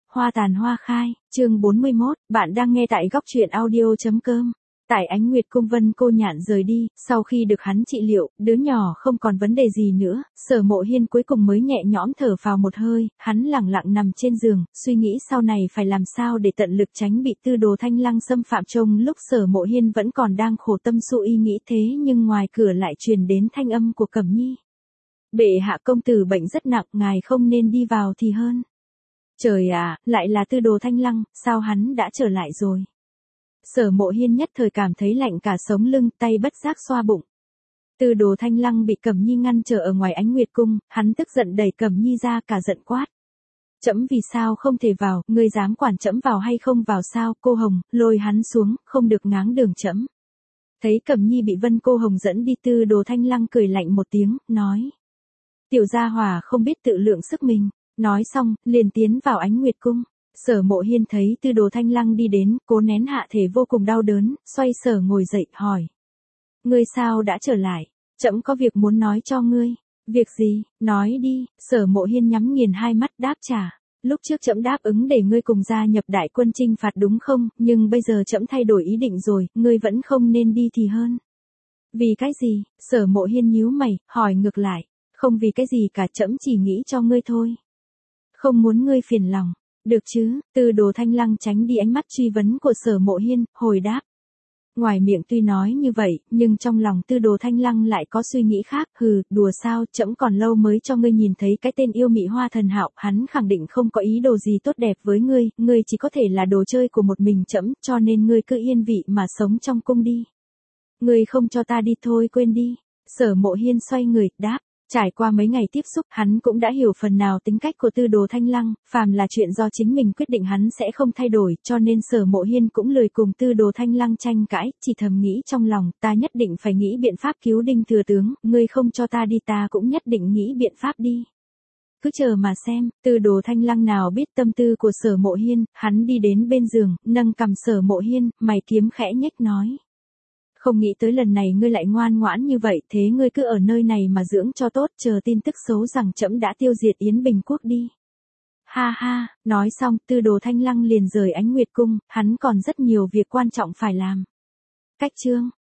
Hoa tàn hoa khai, chương 41, bạn đang nghe tại góc truyện audio.com. Tại Ánh Nguyệt Cung Vân Cô Nhạn rời đi, sau khi được hắn trị liệu, đứa nhỏ không còn vấn đề gì nữa, Sở Mộ Hiên cuối cùng mới nhẹ nhõm thở phào một hơi, hắn lẳng lặng nằm trên giường, suy nghĩ sau này phải làm sao để tận lực tránh bị Tư Đồ Thanh Lăng xâm phạm. Trong lúc Sở Mộ Hiên vẫn còn đang khổ tâm suy nghĩ thế nhưng ngoài cửa lại truyền đến thanh âm của Cẩm Nhi. Bệ hạ công tử bệnh rất nặng, ngài không nên đi vào thì hơn. Trời ạ, lại là Tư Đồ Thanh Lăng, sao hắn đã trở lại rồi? Sở Mộ Hiên nhất thời cảm thấy lạnh cả sống lưng, tay bất giác xoa bụng. Tư Đồ Thanh Lăng bị Cẩm Nhi ngăn trở ở ngoài Ánh Nguyệt Cung, hắn tức giận đẩy Cẩm Nhi ra, cả giận quát. Trẫm vì sao không thể vào, ngươi dám quản trẫm vào hay không vào sao? Cô Hồng, lôi hắn xuống, không được ngáng đường trẫm. Thấy Cẩm Nhi bị Vân Cô Hồng dẫn đi, Tư Đồ Thanh Lăng cười lạnh một tiếng, nói. Tiểu gia hỏa không biết tự lượng sức mình. Nói xong, liền tiến vào Ánh Nguyệt Cung. Sở Mộ Hiên thấy Tư Đồ Thanh Lăng đi đến, cố nén hạ thể vô cùng đau đớn, xoay sở ngồi dậy, hỏi. Ngươi sao đã trở lại? Trẫm có việc muốn nói cho ngươi. Việc gì? Nói đi. Sở Mộ Hiên nhắm nghiền hai mắt đáp trả. Lúc trước trẫm đáp ứng để ngươi cùng gia nhập đại quân chinh phạt đúng không, nhưng bây giờ trẫm thay đổi ý định rồi, ngươi vẫn không nên đi thì hơn. Vì cái gì? Sở Mộ Hiên nhíu mày, hỏi ngược lại. Không vì cái gì cả, trẫm chỉ nghĩ cho ngươi thôi. Không muốn ngươi phiền lòng. Được chứ? Tư Đồ Thanh Lăng tránh đi ánh mắt truy vấn của Sở Mộ Hiên, hồi đáp. Ngoài miệng tuy nói như vậy, nhưng trong lòng Tư Đồ Thanh Lăng lại có suy nghĩ khác. Hừ, đùa sao, trẫm còn lâu mới cho ngươi nhìn thấy cái tên yêu mị Hoa Thần Hạo, hắn khẳng định không có ý đồ gì tốt đẹp với ngươi chỉ có thể là đồ chơi của một mình trẫm, cho nên ngươi cứ yên vị mà sống trong cung đi. Ngươi không cho ta đi thôi, quên đi. Sở Mộ Hiên xoay người, đáp. Trải qua mấy ngày tiếp xúc, hắn cũng đã hiểu phần nào tính cách của Tư Đồ Thanh Lăng, phàm là chuyện do chính mình quyết định hắn sẽ không thay đổi, cho nên Sở Mộ Hiên cũng lười cùng Tư Đồ Thanh Lăng tranh cãi, chỉ thầm nghĩ trong lòng, ta nhất định phải nghĩ biện pháp cứu Đinh thừa tướng, ngươi không cho ta đi ta cũng nhất định nghĩ biện pháp đi. Cứ chờ mà xem. Tư Đồ Thanh Lăng nào biết tâm tư của Sở Mộ Hiên, hắn đi đến bên giường, nâng cằm Sở Mộ Hiên, mày kiếm khẽ nhếch nói. Không nghĩ tới lần này ngươi lại ngoan ngoãn như vậy, thế ngươi cứ ở nơi này mà dưỡng cho tốt, chờ tin tức xấu rằng trẫm đã tiêu diệt Yến Bình Quốc đi. Ha ha, nói xong, Tư Đồ Thanh Lăng liền rời Ánh Nguyệt Cung, hắn còn rất nhiều việc quan trọng phải làm. Cách chương